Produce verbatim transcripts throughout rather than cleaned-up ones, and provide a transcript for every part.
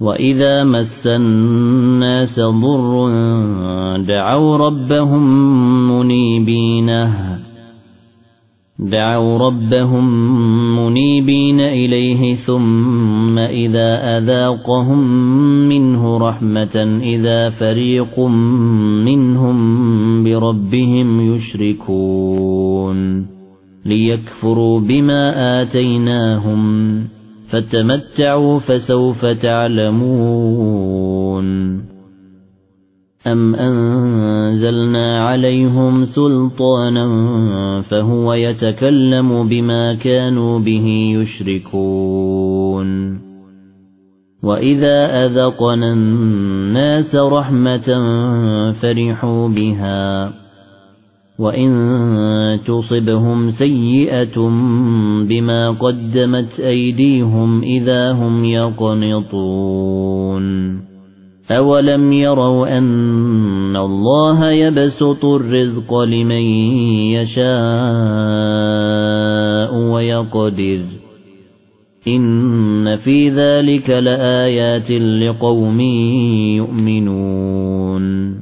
وإذا مس الناس ضر دعوا ربهم منيبين دعوا ربهم منيبين إليه ثم إذا أذاقهم منه رحمة إذا فريق منهم بربهم يشركون ليكفروا بما آتيناهم فتمتعوا فسوف تعلمون أم أنزلنا عليهم سلطانا فهو يتكلم بما كانوا به يشركون وإذا أذقنا الناس رحمة فرحوا بها وإن تصبهم سيئة بما قدمت أيديهم إذا هم يقنطون أولم يروا أن الله يبسط الرزق لمن يشاء ويقدر إن في ذلك لآيات لقوم يؤمنون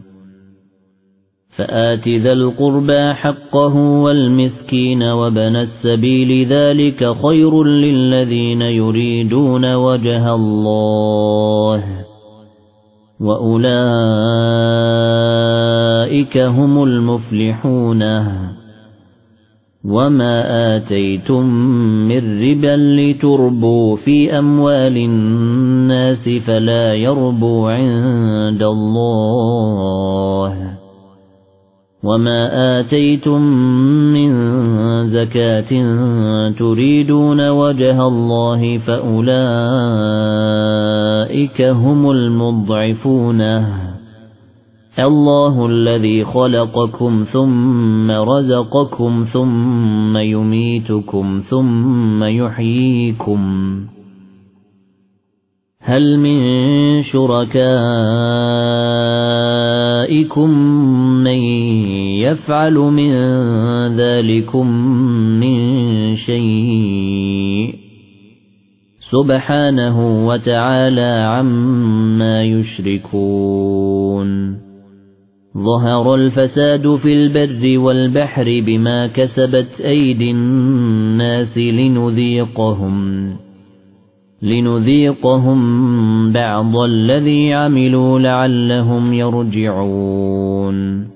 فآت ذا القربى حقه والمسكين وابن السبيل ذلك خير للذين يريدون وجه الله وأولئك هم المفلحون وما آتيتم من ربا لتربوا في أموال الناس فلا يربو عند الله وما آتيتم من زكاة تريدون وجه الله فأولئك هم المضعفون الله الذي خلقكم ثم رزقكم ثم يميتكم ثم يحييكم هل من شركائكم من يفعل من ذلكم من شيء سبحانه وتعالى عما يشركون ظهر الفساد في البر والبحر بما كسبت أيدي الناس لنذيقهم لنذيقهم بعض الذي عملوا لعلهم يرجعون